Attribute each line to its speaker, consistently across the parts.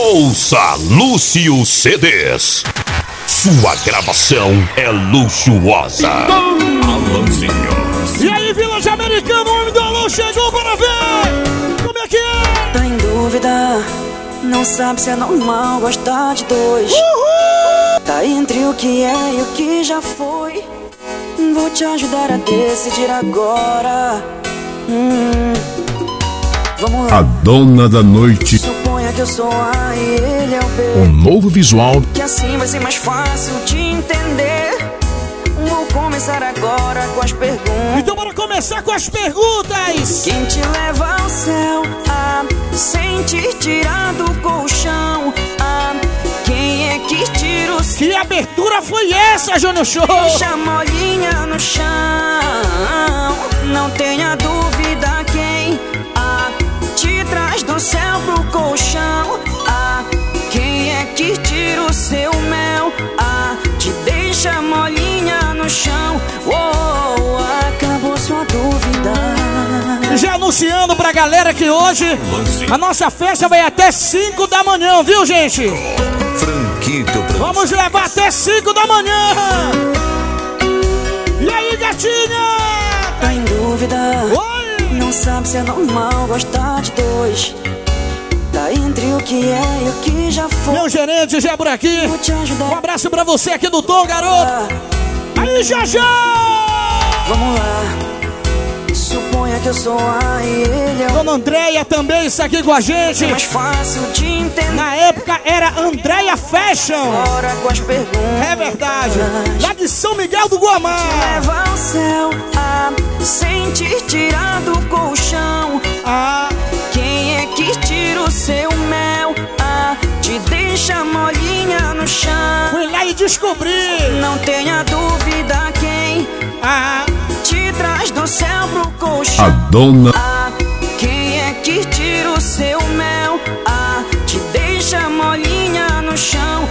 Speaker 1: Ouça Lúcio CDs. Sua gravação é luxuosa. Alanzinho.
Speaker 2: E aí, Village Americano, o homem do Alô chegou para ver como é que é.
Speaker 3: Tá em dúvida, não sabe se é normal gostar de dois. Tá entre o que é e o que já foi. Vou te ajudar a decidir agora. Vamos lá.
Speaker 1: A dona da noite.
Speaker 3: Suponha que eu sou A e ele é o B.
Speaker 1: Um novo visual.
Speaker 3: Que assim vai ser mais fácil de entender. Vou começar agora com as perguntas.
Speaker 2: Então bora começar com as perguntas.
Speaker 3: Quem te leva ao céu? Sem te tirar do colchão. Quem é que tira o
Speaker 2: Que abertura foi essa, Júnior Show?
Speaker 3: Deixa molinha no chão. Não tenha dúvida quem te traz do céu pro colchão. Quem é que tira o seu mel? Te deixa molinha no chão. Acabou sua dúvida.
Speaker 2: Já anunciando pra galera que hoje a nossa festa vai até 5 da manhã, viu, gente?
Speaker 1: Franquito.
Speaker 2: Vamos levar até 5 da manhã. E aí, gatinha?
Speaker 3: Tá em dúvida?
Speaker 2: Oi?
Speaker 3: Não sabe se é normal gostar de dois. Tá entre o que é e o que já foi.
Speaker 2: Meu gerente já por aqui.
Speaker 3: Vou te ajudar.
Speaker 2: Um abraço pra você aqui do Tom, garoto. Aí, já!
Speaker 3: Vamos lá. Suponha que eu sou A e ele é o...
Speaker 2: Dona Andréia também está aqui com a gente.
Speaker 3: É mais fácil de entender.
Speaker 2: Na época era Andréia Fashion.
Speaker 3: Bora com as perguntas.
Speaker 2: É verdade. Lá de São Miguel do Guamá.
Speaker 3: Leva ao céu, sem te tirar do colchão. Quem é que tira o seu mel? Te deixa molinha no chão.
Speaker 2: Fui lá e descobri.
Speaker 3: Não tenha dúvida quem te traz do céu pro colchão.
Speaker 1: A dona.
Speaker 3: Quem é que tira o seu mel? Te deixa molinha no chão.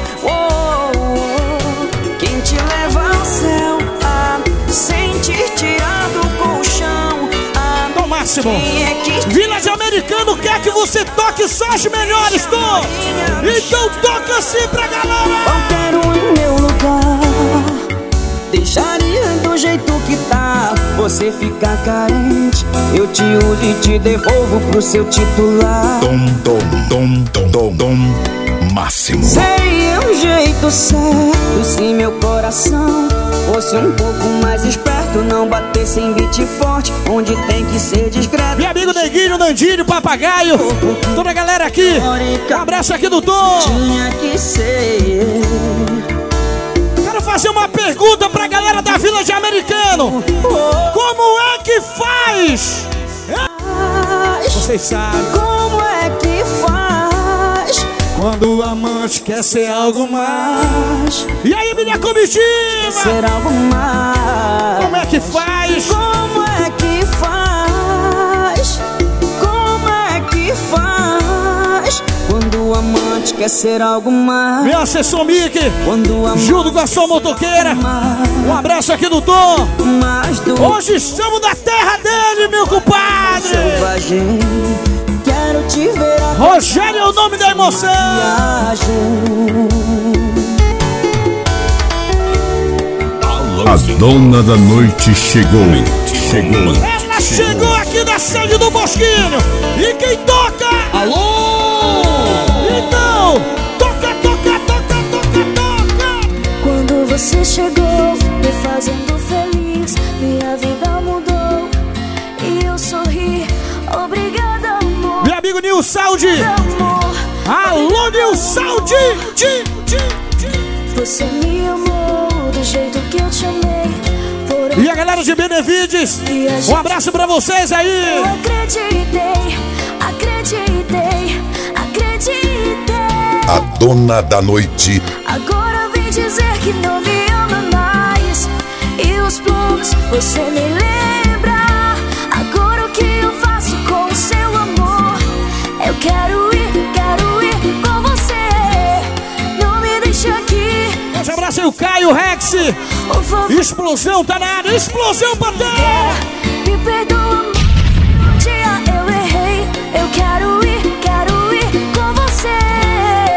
Speaker 3: Quem te leva ao céu, sem te tirar do colchão.
Speaker 2: Tom Máximo.
Speaker 3: Quem é que
Speaker 2: Village Americano quer que você toque só as melhores, Tom. Então toca assim pra galera.
Speaker 3: Qualquer um em meu lugar deixaria do jeito que tá. Você fica carente, eu te uso e te devolvo pro seu titular.
Speaker 1: Dom Máximo.
Speaker 3: Sei o jeito certo, se meu coração fosse um pouco mais esperto, não batesse em beat forte, onde tem que ser discreto.
Speaker 2: Meu amigo Neguinho, Nandinho, Papagaio, toda a galera aqui. Um abraço aqui do Tom.
Speaker 3: Tinha que ser.
Speaker 2: Quero fazer uma pergunta pra galera da Village Americano. Como é que faz? Vocês sabem.
Speaker 3: Como é que faz
Speaker 2: Quando o amante quer ser algo mais. E aí, minha comitiva?
Speaker 3: ser algo mais?
Speaker 2: Como é que faz?
Speaker 3: Como é que faz? Como é que faz? Quando o amante quer ser algo mais?
Speaker 2: Meu assessor Mickey,
Speaker 3: Quando o amante
Speaker 2: junto com a sua motoqueira. Um abraço aqui do Tom.
Speaker 3: mais do
Speaker 2: Hoje estamos na terra dele, meu compadre.
Speaker 3: selvagem. Quero te ver a
Speaker 2: Rogério é o nome da emoção.
Speaker 3: viagem.
Speaker 1: A dona da noite chegou.
Speaker 2: Ela chegou aqui da sede do Bosquinho. E quem toca?
Speaker 4: Alô!
Speaker 2: Então, toca.
Speaker 5: Quando você chegou, me fazendo feliz, minha vida mudou e eu sorri. Obrigada, amor.
Speaker 2: Meu amigo Nil Saudi.
Speaker 5: Amor,
Speaker 2: Alô, Nil Saudi.
Speaker 5: você me amou do jeito que eu te amei. Por
Speaker 2: E a galera de Benevides, um abraço pra vocês
Speaker 5: eu
Speaker 2: aí.
Speaker 5: acreditei.
Speaker 1: A dona da noite.
Speaker 5: Agora vem dizer que não me ama mais. E os planos você me lembra. Agora o que eu faço com o seu amor? Eu quero ir com você. Não me deixe aqui.
Speaker 2: Um abraço aí, o Caio Rex.
Speaker 5: Por favor,
Speaker 2: Explosão tá na área. Explosão pra terra.
Speaker 5: me perdoa. Um dia eu errei. Eu quero ir com você.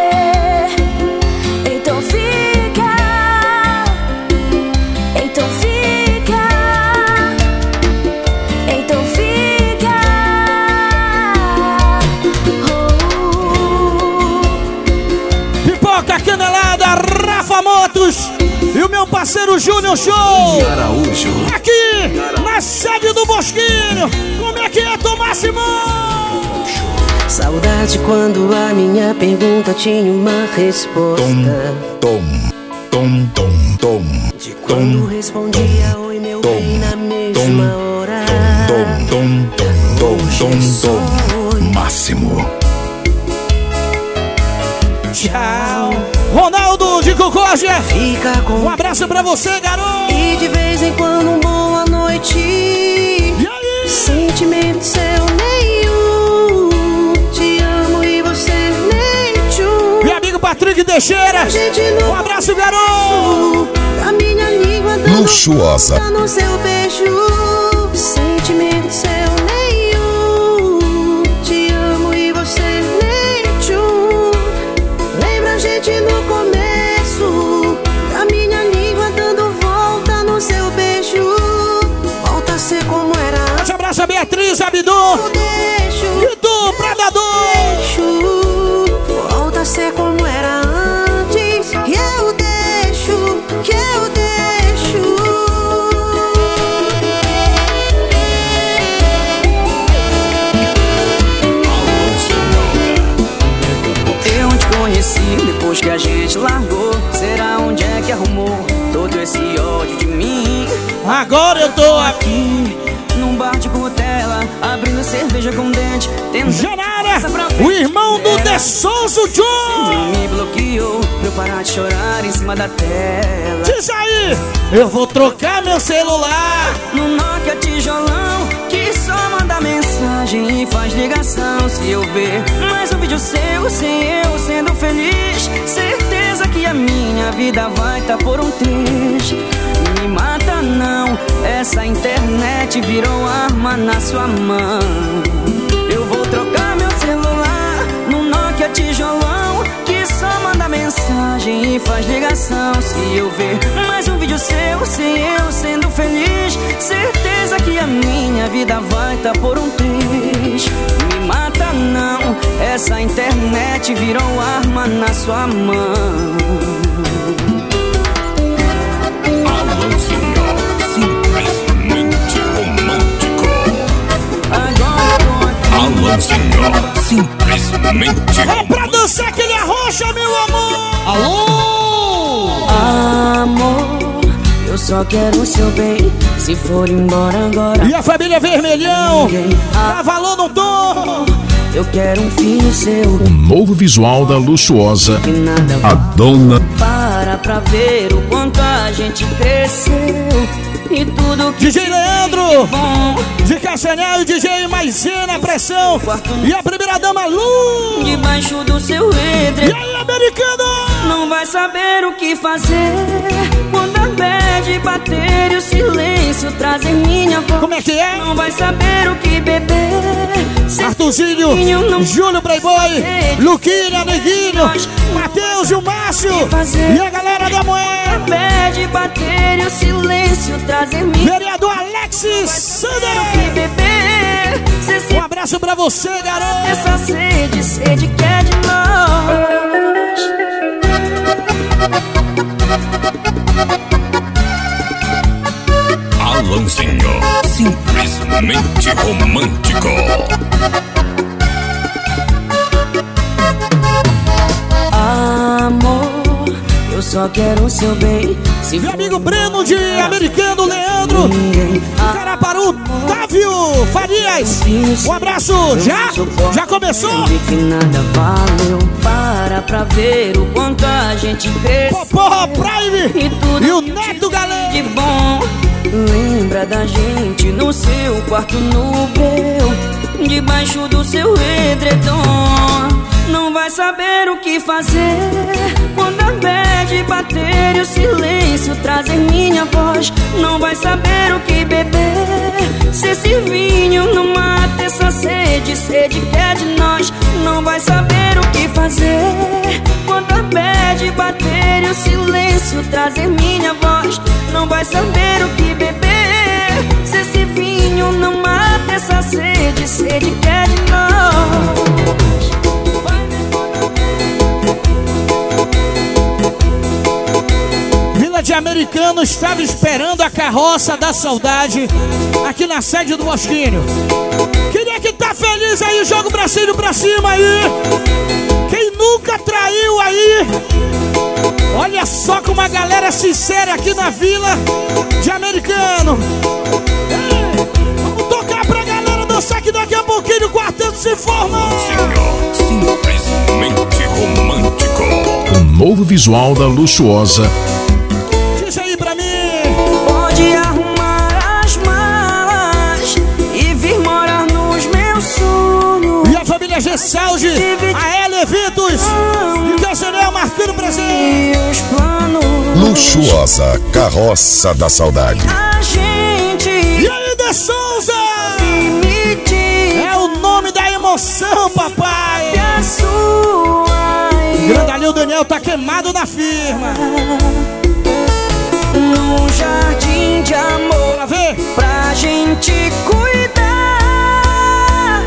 Speaker 2: Araújo e o meu parceiro Júnior Show. Aqui na sede do Bosquinho. Como é que é, Tomás Simão?
Speaker 3: Saudade quando a minha pergunta tinha uma resposta. De quando respondia oi meu bem na mesma hora.
Speaker 1: Máximo.
Speaker 2: Tchau. Ronaldo de Cocoja.
Speaker 3: Fica com
Speaker 2: Um abraço pra você, garoto.
Speaker 3: E de vez em quando boa noite.
Speaker 2: E aí?
Speaker 3: Sentimento seu nenhum. Te amo e você nem tchum.
Speaker 2: Meu amigo Patrick Teixeira. Um abraço, garoto.
Speaker 3: A minha língua dando
Speaker 1: Luxuosa.
Speaker 3: volta no seu beijo. Sentimento seu nenhum. Te amo e você nem tchum. Lembra a gente no começo. A minha língua dando volta no seu beijo. Volta a ser como era.
Speaker 2: Um abraço a Beatriz, Abdu. E do Predador.
Speaker 3: Volta a ser como era antes. Que eu deixo, que eu deixo. Eu te conheci depois que a gente largou. Será onde é que arrumou todo esse ódio de mim?
Speaker 2: Agora eu tô aqui.
Speaker 3: Num bar de cutela, abrindo cerveja com dente, tendo
Speaker 2: Janara, o irmão do De Souza John.
Speaker 3: me bloqueou pra eu parar de chorar em cima da tela.
Speaker 2: Diz aí, eu vou trocar meu celular.
Speaker 3: No Nokia tijolão, que só manda mensagem e faz ligação. Se eu ver mais um vídeo seu, sem eu sendo feliz, certeza que a minha vida vai tá por um triz. Me mata não, essa internet virou arma na sua mão. Eu vou trocar meu celular no Nokia tijolão, que só manda mensagem e faz ligação. Se eu ver mais um vídeo seu, sem eu sendo feliz, certeza que a minha vida vai tá por um triz. Me mata não, essa internet virou arma na sua mão.
Speaker 1: Simplesmente romântico.
Speaker 3: Agora eu tô aqui.
Speaker 1: Alanzinho, simplesmente
Speaker 2: É pra dançar aquele arrocha, meu amor. Alô?
Speaker 3: Amor, eu só quero o seu bem. Se for embora agora,
Speaker 2: E a família Vermelhão, Cavalão no tom.
Speaker 3: eu quero um filho seu.
Speaker 1: O novo visual da Luxuosa,
Speaker 3: Que nada
Speaker 1: a dona.
Speaker 3: para pra ver o quanto a gente cresceu. E tudo que
Speaker 2: DJ Leandro,
Speaker 3: bom
Speaker 2: de Castanhal e DJ Maisena, pressão. E a primeira dama Lu.
Speaker 3: debaixo do seu
Speaker 2: E
Speaker 3: edredom.
Speaker 2: aí, americano?
Speaker 3: Não vai saber o que fazer quando a bad bater e o silêncio trazer minha voz.
Speaker 2: Como é que é?
Speaker 3: Não vai saber o que beber.
Speaker 2: Artuzinho, Júlio Playboy, Luquinha, Neguinho, Matheus e o Márcio. E a galera da Moeda.
Speaker 3: Pede bater e o silêncio trazer minha
Speaker 2: Vereador Alexis Sander.
Speaker 3: que beber. Cê se
Speaker 2: Um abraço pra você, garoto.
Speaker 3: essa sede, sede quer de nós.
Speaker 1: Alanzinho, simplesmente romântico.
Speaker 3: Amor, eu só quero o seu bem. Se
Speaker 2: Meu
Speaker 3: for
Speaker 2: amigo Breno de Americano, Leandro,
Speaker 3: ninguém,
Speaker 2: Caraparu, Távio Farias. Um abraço, já começou?
Speaker 3: vi que nada valeu. Para pra ver o quanto a gente cresceu.
Speaker 2: Popó Prime e o Neto Galera.
Speaker 3: De bom, lembra da gente no seu quarto no breu, debaixo do seu edredom. Não vai saber o que fazer quando a bad bater e o silêncio trazer minha voz. Não vai saber o que beber. Se esse vinho não mata essa sede, sede que é de nós. Não vai saber o que fazer quando a bad bater e o silêncio trazer minha voz. Não vai saber o que beber. Se esse vinho não mata essa sede, sede que é de nós.
Speaker 2: americano estava esperando a carroça da saudade aqui na sede do Bosquinho. Queria que tá feliz aí, joga o bracinho pra cima aí. Quem nunca traiu aí? Olha só como a galera é sincera aqui na Vila de Americano. Vamos tocar pra galera dançar que daqui a pouquinho o quarteto se forma.
Speaker 1: Simplesmente romântico. Um novo visual da Luxuosa.
Speaker 2: Diz aí pra mim.
Speaker 3: Pode arrumar as malas e vir morar nos meus sonhos.
Speaker 2: E a família Gessaldi, a L. Eventos e Cancelel marcando presente.
Speaker 4: Luxuosa, carroça da saudade.
Speaker 3: A gente
Speaker 2: E aí, De Souza? É o nome da emoção, papai.
Speaker 3: a sua
Speaker 2: Grandalhão Daniel tá queimado na firma.
Speaker 3: num jardim de amor
Speaker 2: Bora ver?
Speaker 3: pra gente cuidar.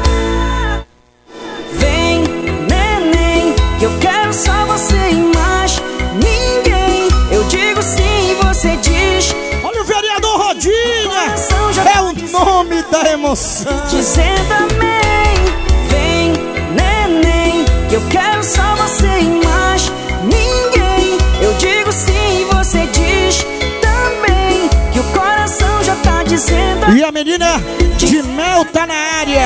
Speaker 3: Vem, neném, que eu quero só você e mais ninguém. Eu digo sim, você diz.
Speaker 2: Olha o vereador Rodinha.
Speaker 3: Coração já
Speaker 2: É o nome da emoção.
Speaker 3: dizendo amém. Vem, neném, que eu quero só você e mais ninguém. Eu digo sim, você diz também. Que o coração já tá dizendo
Speaker 2: E a menina de Mel tá na área.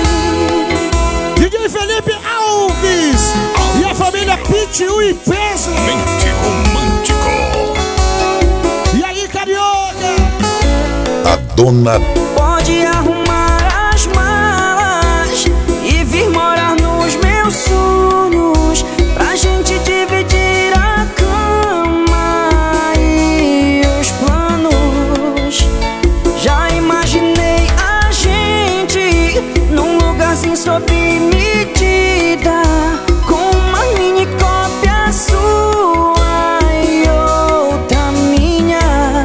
Speaker 2: DJ Felipe Alves. E a família Pitiu e Peso.
Speaker 1: Mente romântico.
Speaker 2: E aí, Carioca?
Speaker 4: A dona
Speaker 3: Pode arrumar as malas e vir morar nos meus sonhos pra gente dividir a cama e os planos. Já imaginei a gente num lugarzinho sob medida, com uma mini cópia sua e outra minha.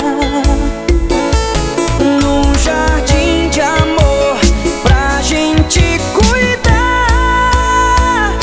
Speaker 3: Num jardim de amor pra gente cuidar.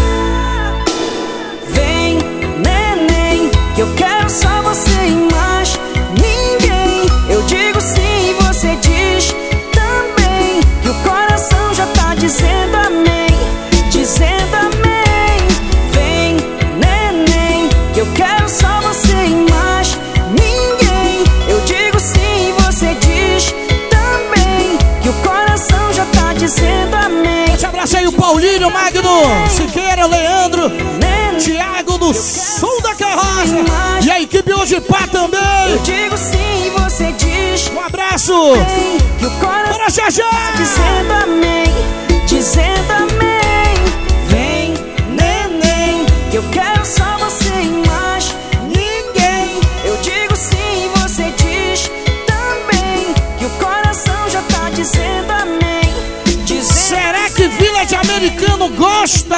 Speaker 3: Vem, neném, que eu quero só você e mais ninguém. Eu digo sim, você diz também. Que o coração já tá dizendo amém. Dizendo amém. Vem, neném, que eu quero só você e mais ninguém. Eu digo sim, você diz também. Que o coração já tá dizendo amém.
Speaker 2: Te abraço aí o Paulinho, Magno, Siqueira, Leandro, Thiago do Som da Carroça. E a equipe hoje pá também.
Speaker 3: Eu digo sim, você diz
Speaker 2: Um abraço.
Speaker 3: bem. Que o coração
Speaker 2: Bora, Jajá.
Speaker 3: tá dizendo amém. Dizendo amém. Vem, neném, que eu quero só você e mais ninguém. Eu digo sim, você diz também. Que o coração já tá dizendo amém. Dizendo
Speaker 2: Será que Vila de Americano gosta?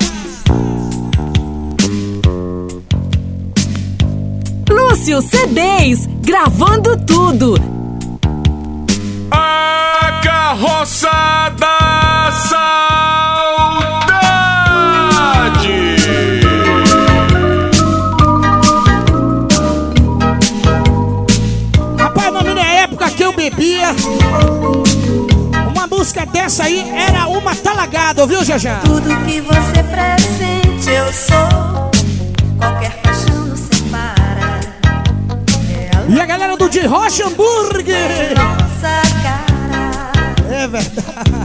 Speaker 6: Lúcio CDs, gravando tudo.
Speaker 1: A carroça da saudade.
Speaker 2: Rapaz, na minha época que eu bebia, uma música dessa aí era uma talagada, viu, Jajá?
Speaker 7: Tudo que você pressente eu sou. Qualquer paixão nos separa. É a
Speaker 2: E a galera do De Rocha Hambúrguer.
Speaker 7: nossa cara.
Speaker 2: É verdade.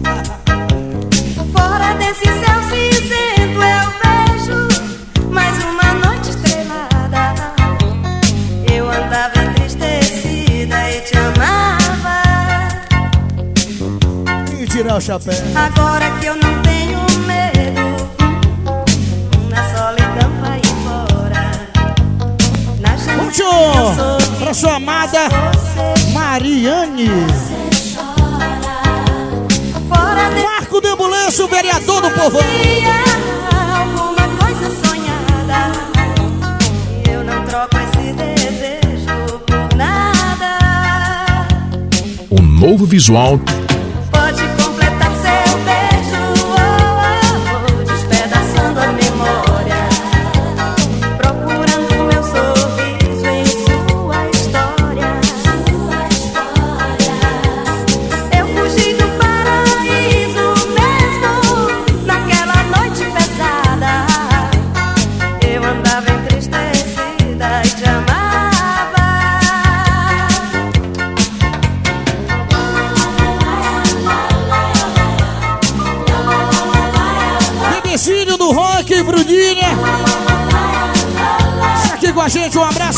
Speaker 7: Fora desse céu cinzento eu vejo mais uma noite estrelada. Eu andava entristecida e te amava.
Speaker 2: E tirar o chapéu.
Speaker 7: Agora que eu não tenho medo, na solidão vai embora. Na janela
Speaker 2: Puxo
Speaker 7: eu sorri
Speaker 2: pra sua amada
Speaker 7: você
Speaker 2: Mariane.
Speaker 7: fora desse
Speaker 2: Marco de Ambulância, o vereador do povão.
Speaker 7: alguma coisa sonhada. Eu não troco esse desejo por nada.
Speaker 1: Um novo visual.
Speaker 7: Pode completar seu beijo, despedaçando a memória, procurando meu sorriso em sua história.
Speaker 2: Patricínio do Rock, Bruninha. Tá aqui com a gente, um abraço.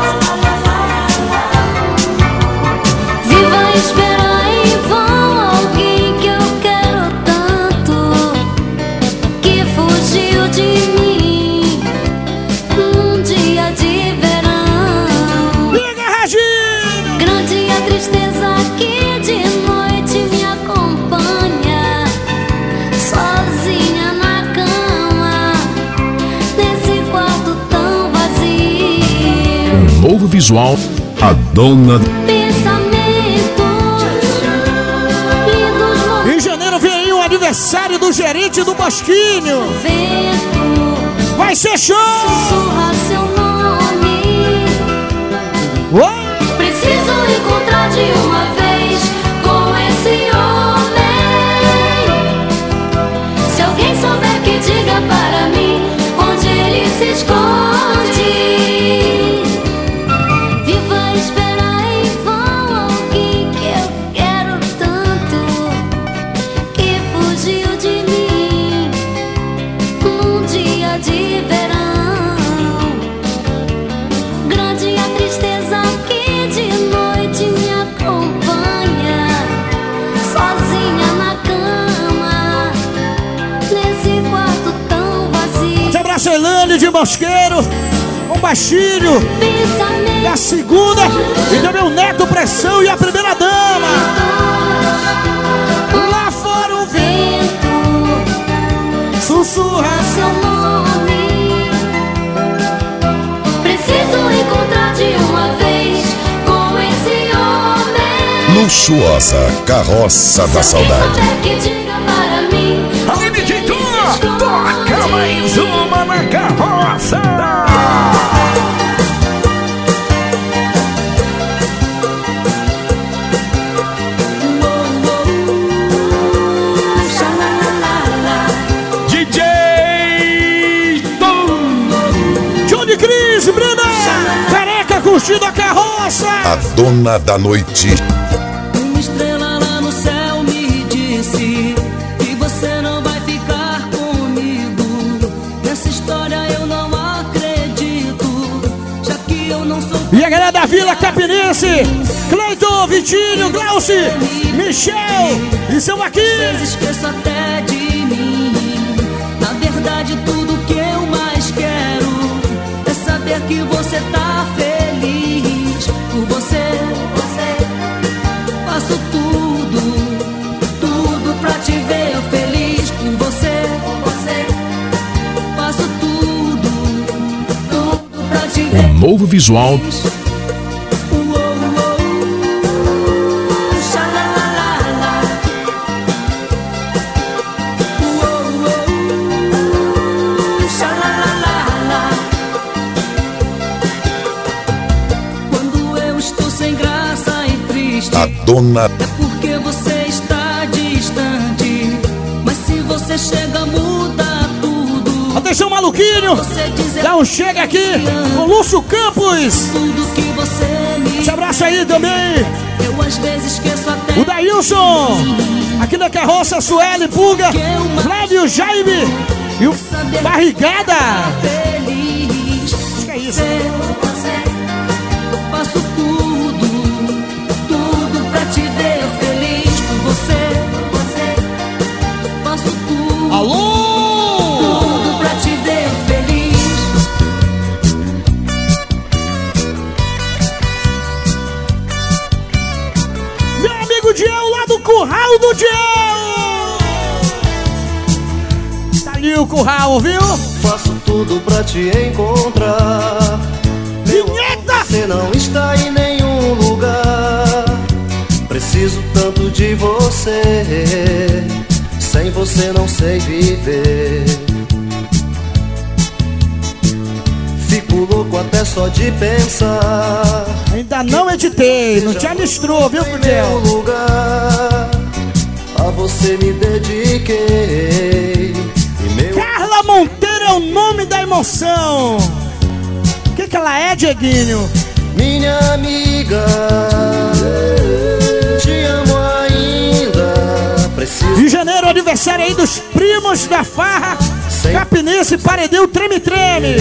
Speaker 5: Viva esperar em vão alguém que eu quero tanto, que fugiu de mim num dia de verão.
Speaker 2: Liga, Regina!
Speaker 5: Grande a tristeza que de noite me acompanha, sozinha na cama, nesse quarto tão vazio.
Speaker 1: Novo visual, a dona.
Speaker 2: Em janeiro vem aí o aniversário do gerente do Bosquinho. Vai ser show!
Speaker 5: Sussurra seu nome.
Speaker 2: Oi!
Speaker 5: Preciso encontrar de uma vez com esse homem. Se alguém souber que diga para mim onde ele se esconde. Viva esperar em vão alguém que eu quero tanto, que fugiu de mim num dia de verão. Grande a tristeza que de noite me acompanha, sozinha na cama, nesse quarto tão vazio.
Speaker 2: Um abraço, Elane de Mosqueiro, um baixinho da segunda e também o Neto Pressão e a primeira dama. Lá fora o vento sussurra
Speaker 5: Seu nome. Preciso encontrar de uma vez com esse homem.
Speaker 4: Luxuosa Carroça da Saudade.
Speaker 5: Souber que diga para mim onde ele se esconde.
Speaker 2: toca mais uma na carroça. DJ Tom, Johnny Cris, Bruna, careca curtindo a carroça.
Speaker 4: A dona da noite.
Speaker 3: Uma estrela lá no céu me disse que você não vai ficar comigo. Nessa história eu não acredito, já que eu não sou.
Speaker 2: E a galera da Vila Capinense, Cleiton, Vitinho, Glauci, Michel, e são aqui.
Speaker 3: Esqueço até de mim. Na verdade tudo que eu mais quero é saber que você tá feliz. Por você, faço tudo pra te ver feliz. Por você, faço tudo pra te ver.
Speaker 1: Novo visual,
Speaker 3: Quando eu estou sem graça e triste,
Speaker 4: A dona.
Speaker 3: é porque você está distante. Mas se você chega, muda tudo.
Speaker 2: Atenção, maluquinho,
Speaker 3: Você diz
Speaker 2: dá um chega aqui com Lúcio Campos.
Speaker 3: tudo que você me.
Speaker 2: Esse abraço aí também,
Speaker 3: Eu às vezes esqueço até
Speaker 2: o Daílson, aqui na carroça, Sueli, Pulga, Flávio, Jaime e o Barrigada.
Speaker 3: feliz.
Speaker 2: Que é isso?
Speaker 3: Faço tudo pra te ver feliz. Por você, faço tudo
Speaker 2: Alô?
Speaker 3: pra te ver feliz.
Speaker 2: Meu amigo Diel, lá do Curral do Diel. Tá ali o curral, viu?
Speaker 8: Faço tudo pra te encontrar.
Speaker 2: Vinheta!
Speaker 8: Você não está em nenhum lugar. Preciso tanto de você. Sem você não sei viver. Fico louco até só de pensar.
Speaker 2: Ainda não editei, não te alistrou, viu,
Speaker 8: Em meu
Speaker 2: Diel?
Speaker 8: lugar, a você me dediquei. E meu
Speaker 2: Carla Monteiro é o nome da emoção. O que ela é, Dieguinho?
Speaker 8: minha amiga, te amo ainda. Preciso
Speaker 2: Em janeiro, aniversário aí dos primos da farra. Capinense, Paredeu, treme-treme.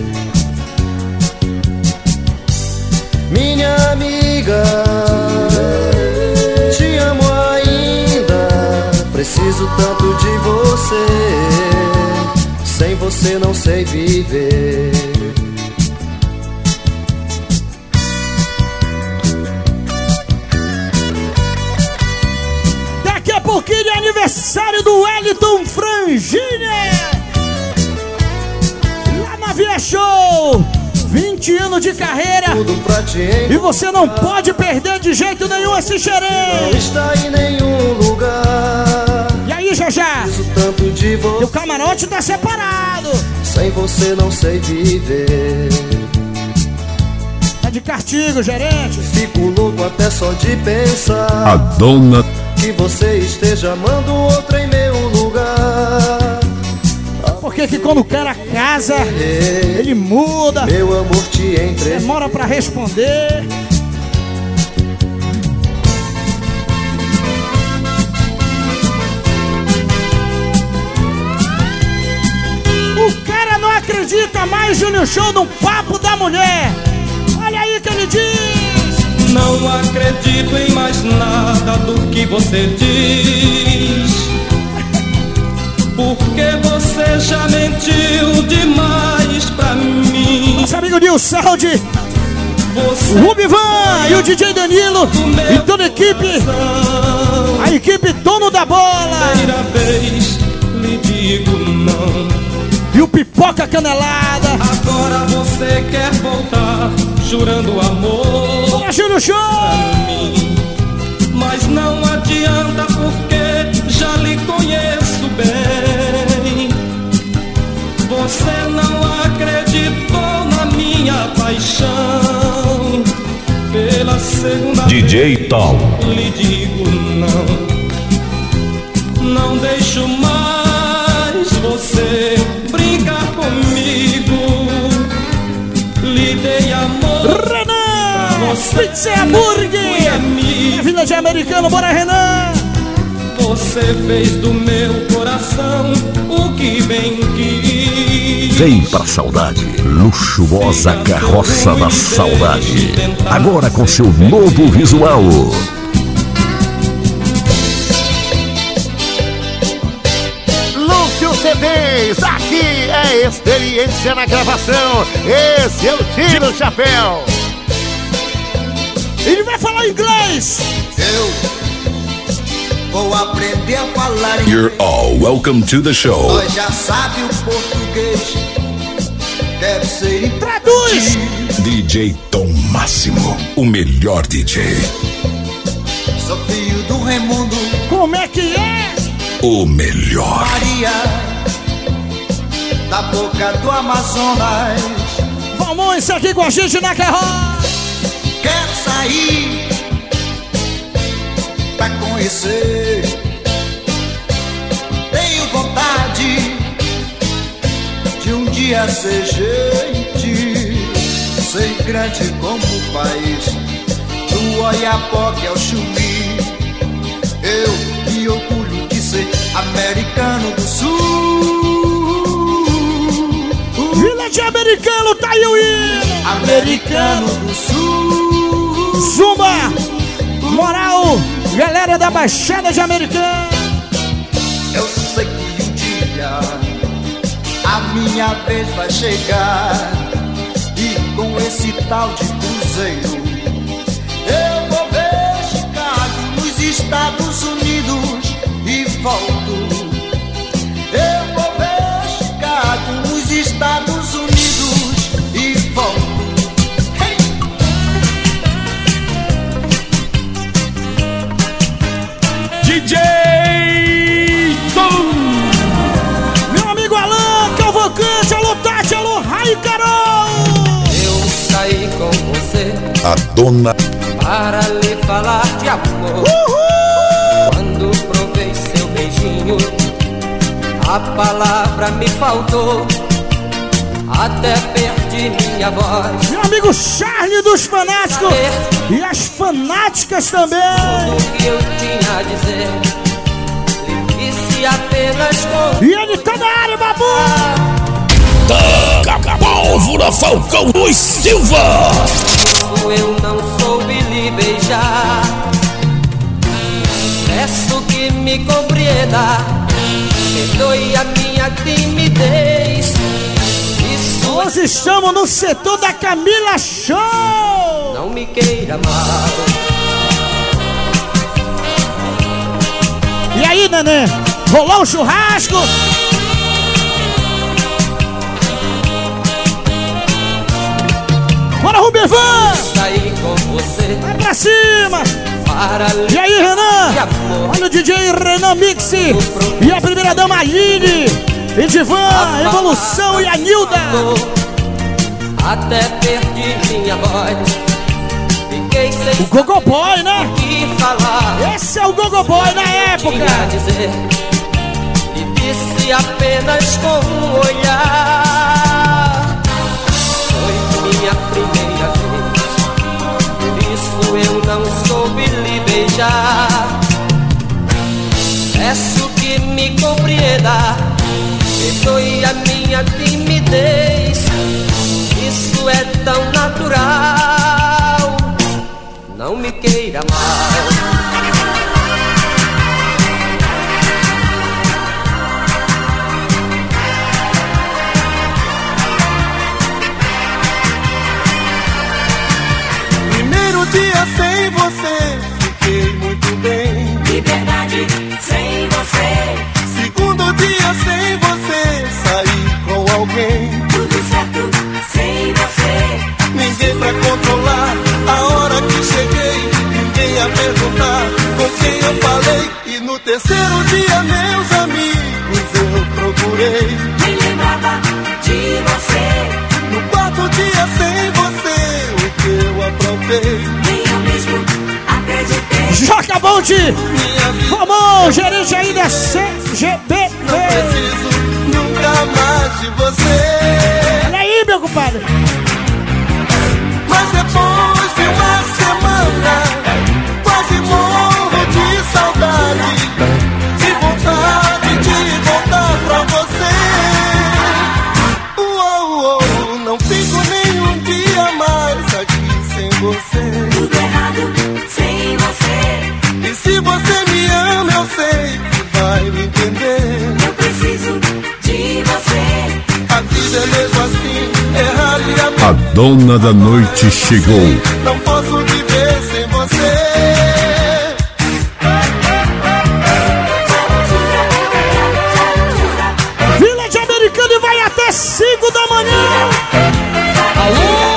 Speaker 8: Minha amiga, te amo ainda. Preciso tanto de você. Sem você não sei viver.
Speaker 2: Daqui a pouquinho é aniversário do Wellington Frangini. Lá na Via Show. 20 anos de carreira. E você não pode perder de jeito nenhum esse xerém.
Speaker 8: Não está em nenhum lugar.
Speaker 2: E aí, já?
Speaker 8: Tanto de você.
Speaker 2: E o camarote tá separado.
Speaker 8: Sem você não sei viver.
Speaker 2: Tá de castigo, gerente.
Speaker 8: Fico louco até só de pensar.
Speaker 1: A dona
Speaker 8: que você esteja amando outra em meu lugar.
Speaker 2: Porque que quando o cara casa, ele muda.
Speaker 8: Meu amor te entregue.
Speaker 2: Demora pra responder. O cara não acredita mais, Júnior Show, no papo da mulher. Olha aí que ele diz.
Speaker 9: Não acredito em mais nada do que você diz. Porque você já mentiu demais pra mim.
Speaker 2: Nosso amigo Nilson, o Rubivan e o DJ Danilo e toda a equipe. A equipe dono da bola.
Speaker 9: Primeira vez lhe digo não.
Speaker 2: E o Pipoca Canelada.
Speaker 9: Agora você quer voltar, jurando amor.
Speaker 2: Bora, Júnior Show!
Speaker 9: Mas não adianta porque já lhe conheço bem. Você não acreditou na minha paixão. Pela segunda
Speaker 1: DJ
Speaker 9: vez
Speaker 1: Tom.
Speaker 9: lhe digo não. Não deixo mais você brincar comigo. Lhe dei amor.
Speaker 2: Renan! Pizza e hambúrguer! Na Vila de Americano, bora, Renan!
Speaker 9: Você fez do meu coração o que bem quis.
Speaker 1: Vem pra saudade, luxuosa carroça da saudade. Agora com seu novo visual.
Speaker 10: Lúcio CDs, aqui é experiência na gravação. Esse eu tiro o chapéu.
Speaker 2: Ele vai falar inglês.
Speaker 11: Eu vou aprender a falar inglês.
Speaker 4: You're all welcome to the show.
Speaker 11: Nós já sabe o português. Deve ser.
Speaker 2: Traduz.
Speaker 4: DJ Tom Máximo, o melhor DJ.
Speaker 11: Sou filho do Raimundo.
Speaker 2: Como é que é?
Speaker 4: O melhor.
Speaker 11: Maria, da boca do Amazonas.
Speaker 2: Vamos isso aqui com a gente na carroça.
Speaker 11: Quero sair pra conhecer. Tenho vontade de um dia ser gente, ser grande como o país do Oiapoque ao Chuí. Eu me orgulho de ser americano do Sul.
Speaker 2: Vila de Americano, tá aí o hino.
Speaker 11: Americano do Sul.
Speaker 2: Zumba, moral, galera da Baixada de Americana.
Speaker 11: Eu sei que um dia a minha vez vai chegar. E com esse tal de cruzeiro eu vou ver Chicago nos Estados Unidos e volto. Eu vou ver Chicago nos Estados Unidos e volto.
Speaker 2: DJ Tom. Meu amigo Alan Calvocante, alô Tati, alô Rai Carol.
Speaker 9: Eu saí com você,
Speaker 4: A dona
Speaker 9: para lhe falar de amor. Quando provei seu beijinho, a palavra me faltou. Até perdi minha voz.
Speaker 2: Meu amigo Charlie dos Fanáticos e as fanáticas também.
Speaker 9: Tudo que eu tinha a dizer, lhe disse apenas com.
Speaker 2: E ele tá na área, babu.
Speaker 1: Falcão Luiz Silva.
Speaker 9: Eu não soube lhe beijar. Peço que me compreenda, perdoe a minha timidez.
Speaker 2: Nós estamos no setor da Camila Show.
Speaker 9: Não me queira mal.
Speaker 2: E aí, neném? Rolou um churrasco? Bora, Rubivan!
Speaker 9: Sair com você.
Speaker 2: Vai pra cima!
Speaker 9: Para
Speaker 2: e aí, Renan? Olha o DJ Renan Mix. E a primeira dama, Aline. Edivan, Evolução e a Nilda.
Speaker 9: Até perdi minha voz. Fiquei sem
Speaker 2: o Gogo Boy, né?
Speaker 9: Que falar.
Speaker 2: Esse é o Gogo Boy na época.
Speaker 9: Dizer, e disse apenas com um olhar. Foi minha primeira vez, por isso eu não soube lhe beijar. Peço que me compreenda, perdoe a minha timidez. Isso é tão natural, não me queira mal.
Speaker 12: Primeiro dia sem você, fiquei muito bem.
Speaker 5: Liberdade sem você.
Speaker 12: Segundo dia sem você, saí com alguém.
Speaker 5: Tudo certo sem você.
Speaker 12: Ninguém pra controlar a hora que cheguei. Ninguém a perguntar com quem eu falei. E no terceiro dia, meus amigos, eu procurei.
Speaker 5: Nem lembrava de você.
Speaker 12: No quarto dia sem você, o que eu aprontei.
Speaker 5: Nem eu mesmo acreditei.
Speaker 2: Joca Bonde! Vamos, gerente aí da CGB.
Speaker 12: Não preciso nunca mais de você.
Speaker 2: Olha aí, meu compadre.
Speaker 12: Mas depois de uma semana, quase morro de saudade. De vontade de voltar pra você. Não fico nenhum dia mais aqui sem você.
Speaker 5: Tudo errado sem você.
Speaker 12: E se você me ama, eu sei que vai me entender.
Speaker 5: Eu preciso de você.
Speaker 12: A vida é mesmo assim, errado e
Speaker 1: a dona da noite chegou.
Speaker 12: Não posso viver sem você.
Speaker 2: Vila de Americana e vai até 5 da manhã. Alô!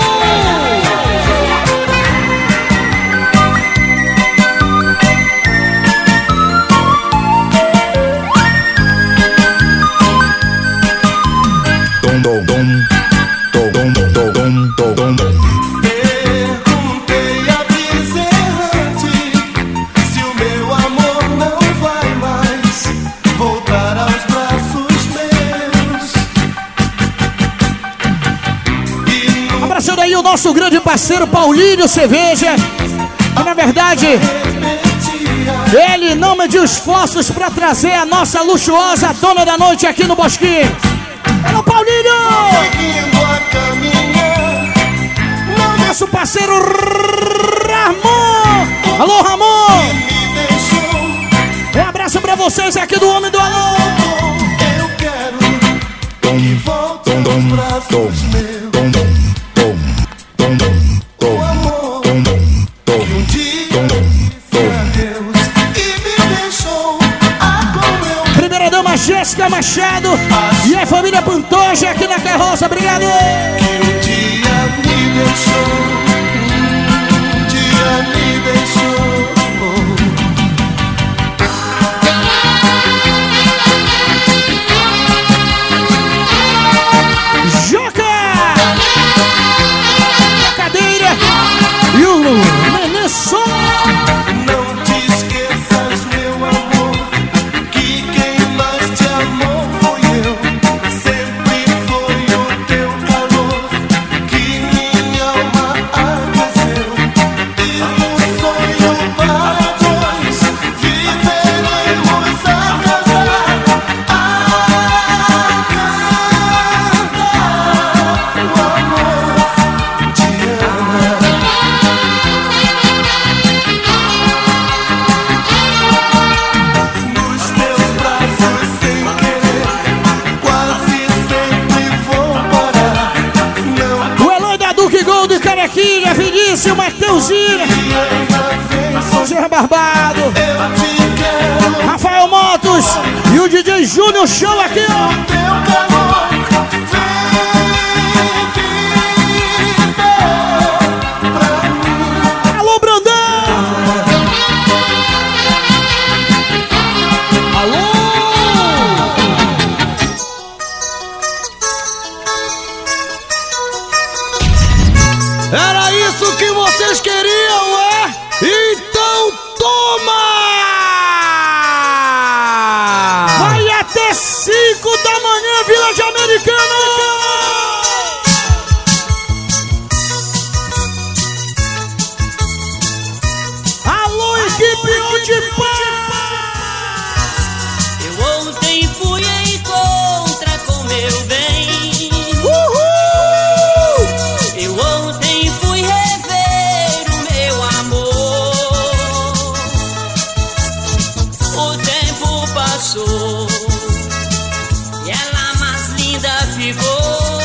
Speaker 12: Perguntei a Bezerrante se o meu amor não vai mais voltar aos braços meus.
Speaker 2: Abraçando aí o nosso grande parceiro Paulinho Cerveja. Que na verdade ele não mediu esforços pra trazer a nossa luxuosa dona da noite aqui no Bosquinho. Alô, Paulinho! Nosso parceiro Ramon. Alô, Ramon! Um abraço pra vocês aqui do Homem do Alô.
Speaker 12: Eu quero que volte aos braços meus. O amor que um dia disse adeus e me deixou como eu.
Speaker 2: Primeira dama Jéssica Machado e a família Pantoja aqui na carroça. Obrigado!
Speaker 12: Que um dia me deixou, um dia me deixou.
Speaker 2: Joca! Cadeira e o Nenê Som.
Speaker 12: Não te esqueças, meu amor, que quem mais te amou foi eu. Sempre foi o teu calor que minha alma
Speaker 2: Patrícia, o Mateuzinho, Zé Barbado, Rafael Motos e o DJ Júnior Show aqui, ó. Alô, Brandão! Alô!
Speaker 9: Era isso que vocês queriam, é? Então toma!
Speaker 2: Vai até 5 da manhã, Vila Americana! Alô, equipe onde
Speaker 13: Eu ontem fui em contra com meu bem.
Speaker 2: Uhul!
Speaker 13: Eu ontem fui rever o meu amor. O tempo passou e ela mais linda ficou.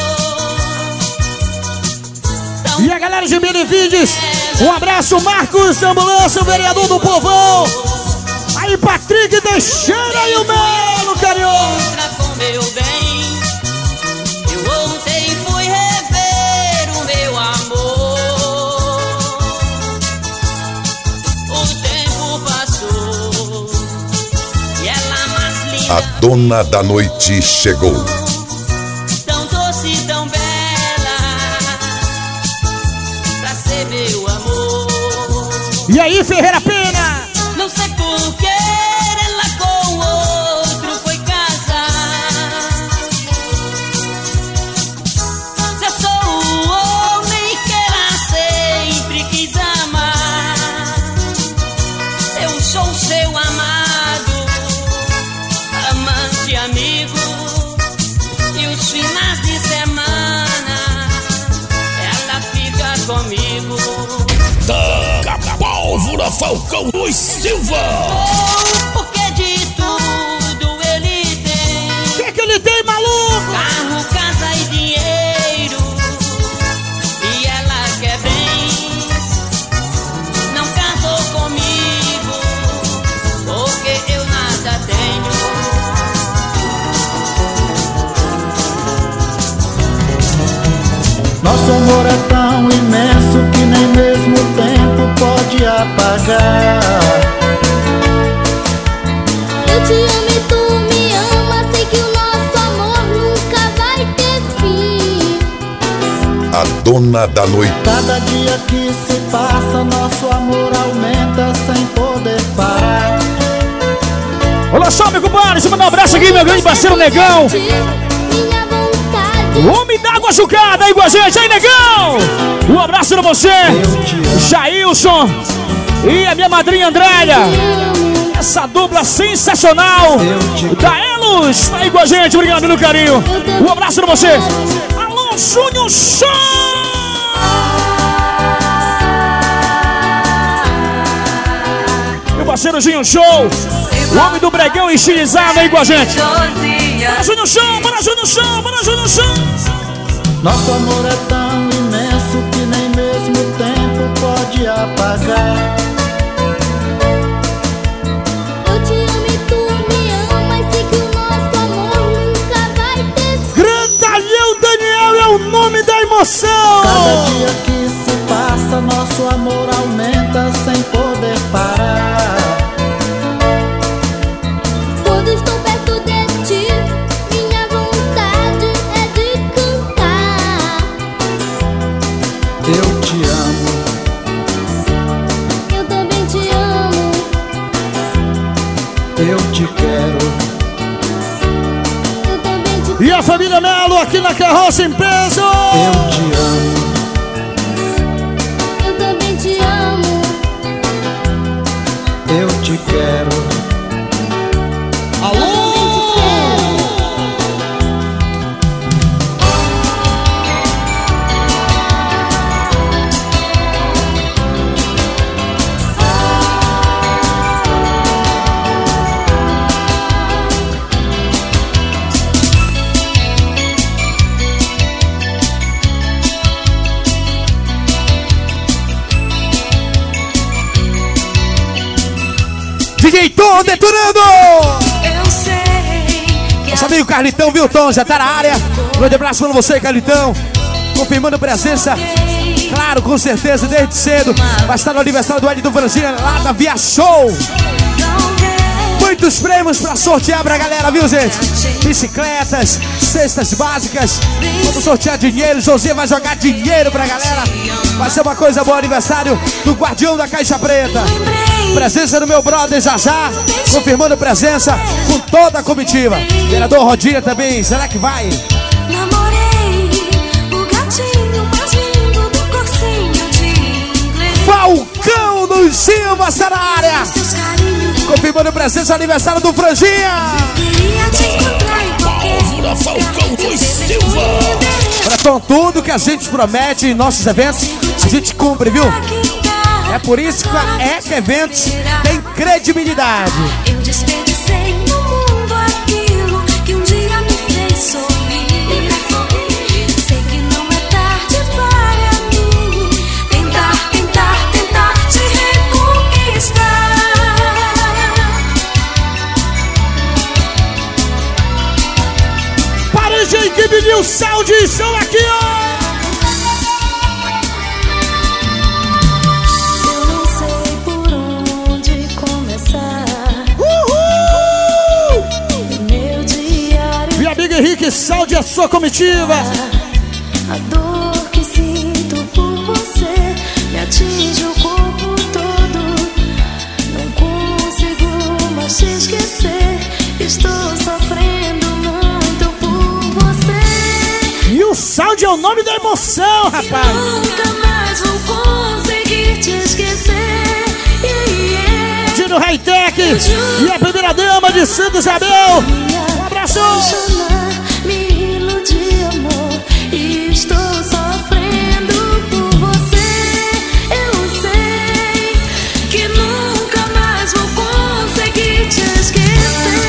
Speaker 2: E a galera de Benevides, um abraço, Marcos Ambulância, o vereador do povão. Aí, Patrick Teixeira e o Melo, carinhoso.
Speaker 13: Com meu bem, eu ontem fui rever o meu amor. O tempo passou e ela mais linda.
Speaker 4: A dona da noite chegou.
Speaker 13: Tão doce, tão bela, pra ser meu amor.
Speaker 2: E aí, Ferreira Pena?
Speaker 13: Não sei por que ela com outro foi casar. Se eu sou o homem que ela sempre quis amar, eu sou seu amado, amante, amigo. E os finais de semana ela fica comigo.
Speaker 1: Taca pólvora, Falcão Luiz Silva.
Speaker 13: Porque de tudo ele tem.
Speaker 2: O que ele tem, maluco?
Speaker 13: Carro, casa e dinheiro. E ela quer bem. Não casou comigo, porque eu nada tenho.
Speaker 11: Nosso amor é tão imenso que nem mesmo o tempo pode apagar.
Speaker 5: Eu te amo e tu me ama, sei que o nosso amor nunca vai ter fim.
Speaker 4: A dona da noite.
Speaker 11: Cada dia que se passa, nosso amor aumenta sem poder parar.
Speaker 2: Olha só, meu compadre, deixa eu mandar um abraço aqui, meu grande parceiro Negão. O homem d'água açucada aí com a gente, aí, Negão! Um abraço pra você, Jailson e a minha madrinha Andréia. Essa dupla sensacional da Elos tá aí com a gente, obrigado pelo carinho. Um abraço pra você. Alô, Júnior Show! Meu parceiro Júnior Show, o homem do bregão estilizado aí com a gente. Bora, Júnior Show, bora, Júnior Show, bora, Júnior Show.
Speaker 11: Nosso amor é tão imenso que nem mesmo o tempo pode apagar.
Speaker 5: Eu te amo e tu me amas, sei que o nosso amor nunca vai ter fim.
Speaker 2: Grandalhão Daniel é o nome da emoção.
Speaker 11: Cada dia que se passa, nosso amor aumenta sem poder parar.
Speaker 5: Quando estou perto de ti, minha vontade é de cantar.
Speaker 11: Eu te amo,
Speaker 5: eu também te amo.
Speaker 11: eu te quero.
Speaker 5: Eu também te
Speaker 2: E a família Melo aqui na carroça em peso.
Speaker 11: Eu te amo,
Speaker 5: eu também te amo.
Speaker 11: eu te quero.
Speaker 2: Alô! Heitor detonando!
Speaker 5: Eu sei que
Speaker 2: nosso amigo Carlitão Vilton já tá na área. Um grande abraço pra você, Carlitão. Confirmando presença. Claro, com certeza, desde cedo. Vai estar no aniversário do Edson Franzinha lá da Via Show. Muitos prêmios pra sortear pra galera, viu, gente? Bicicletas, cestas básicas. Vamos sortear dinheiro. José vai jogar dinheiro pra galera. Vai ser uma coisa boa, aniversário do Guardião da Caixa Preta. Presença do meu brother já, confirmando presença com toda a comitiva. Vereador Rodinha também, será que vai?
Speaker 5: namorei o gatinho mais lindo do cursinho de inglês.
Speaker 2: Falcão dos Silva está na área. Confirmando presença, aniversário do Franjinha.
Speaker 5: Queria te encontrar em qualquer
Speaker 1: Falcão dos Silva.
Speaker 2: Bretão, tudo que a gente promete em nossos eventos, a gente cumpre, viu? É por isso que a ECA Eventos tem credibilidade.
Speaker 5: Eu desperdicei no mundo aquilo que um dia me fez sorrir. Sei que não é tarde para mim tentar te reconquistar.
Speaker 2: Para, gente, que pediu Sound e Show aqui, ó! Henrique, salve a sua comitiva.
Speaker 5: A dor que sinto por você me atinge o corpo todo. Não consigo mais te esquecer. Estou sofrendo muito por você.
Speaker 2: E o salve é o nome da emoção, rapaz.
Speaker 5: Nunca mais vou conseguir te esquecer.
Speaker 2: Dino Hightech e a primeira dama de Santo Isabel. Um abraço.
Speaker 5: Me iludi, amor, e estou sofrendo por você. Eu sei que nunca mais vou conseguir te esquecer.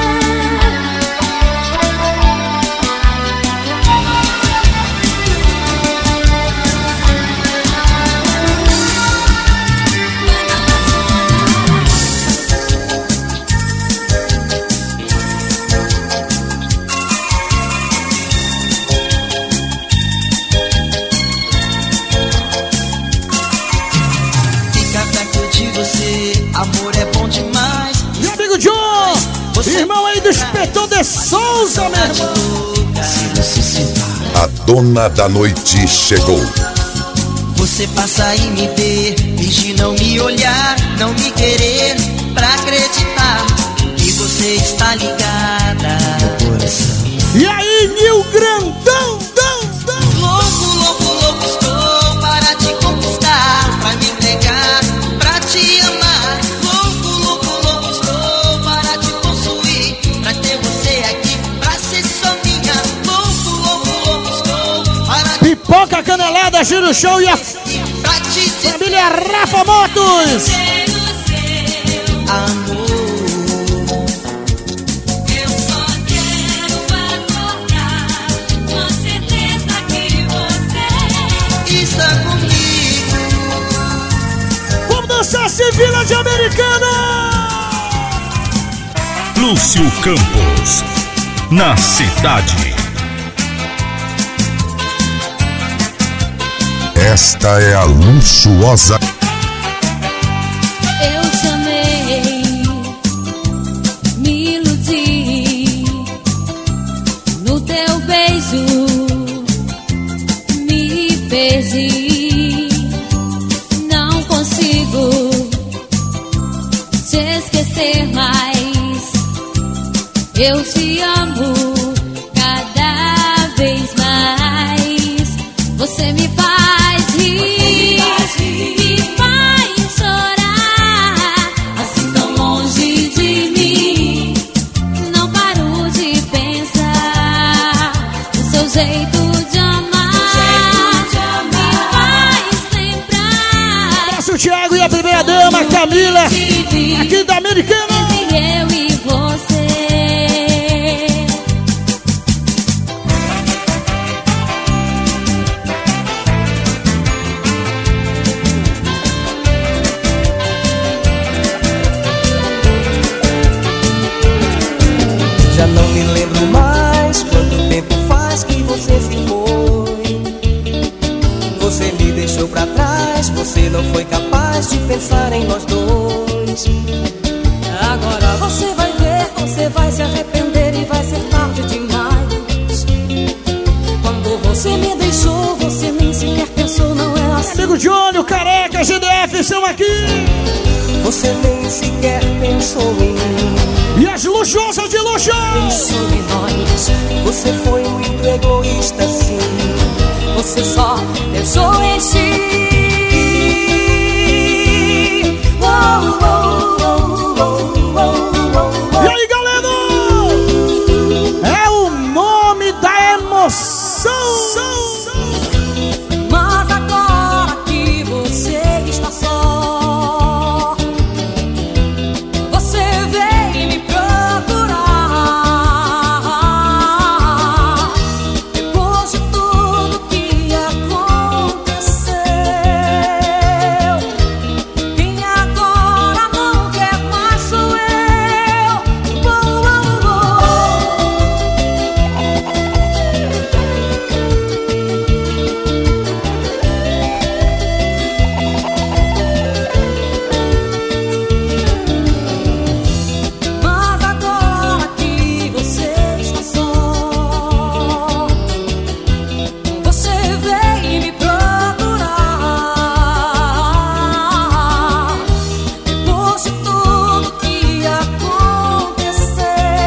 Speaker 11: Amor é bom demais.
Speaker 2: Meu amigo John, irmão aí do Espetor de Souza, meu irmão.
Speaker 4: A dona da noite chegou.
Speaker 11: Você passa e me vê, finge não me olhar, não me querer, pra acreditar que você está ligada no coração.
Speaker 2: E aí, Nil Grandão,
Speaker 11: louco estou para te conquistar, pra me entregar, pra te amar. Louco estou para te possuir, pra ter você aqui, pra ser só minha. Louco estou para te...
Speaker 2: Pipoca Canelada, Giro Show e a família Rafa Motos.
Speaker 11: Amor,
Speaker 5: Eu só quero acordar com certeza que você
Speaker 11: está comigo.
Speaker 2: Vamos dançar Sevilla de Americana.
Speaker 1: Lúcio Campos, na cidade.
Speaker 4: Esta é a luxuosa.
Speaker 5: Eu te amei, me iludi no teu beijo, me perdi. Não consigo te esquecer mais. Eu te amo cada vez mais. Você me faz rir, me faz chorar. Assim tão longe de mim, não paro de pensar no seu jeito de amar. Me faz lembrar.
Speaker 2: Abraço o Thiago e a primeira dama, Camila, aqui da Americana.
Speaker 5: Eu e você.
Speaker 2: Johnny, o Careca, GDF estão aqui.
Speaker 14: Você nem sequer pensou em mim.
Speaker 2: E as luxuosas de luxo.
Speaker 14: Pensou em nós. Você foi muito egoísta, sim. Você só pensou em si.
Speaker 2: E aí, galera? É o nome da emoção.
Speaker 14: Mas agora que você está só, você veio me procurar. Depois de tudo que aconteceu, quem agora não quer mais sou eu. Mas agora que você está só, você veio me procurar. Depois de tudo que aconteceu,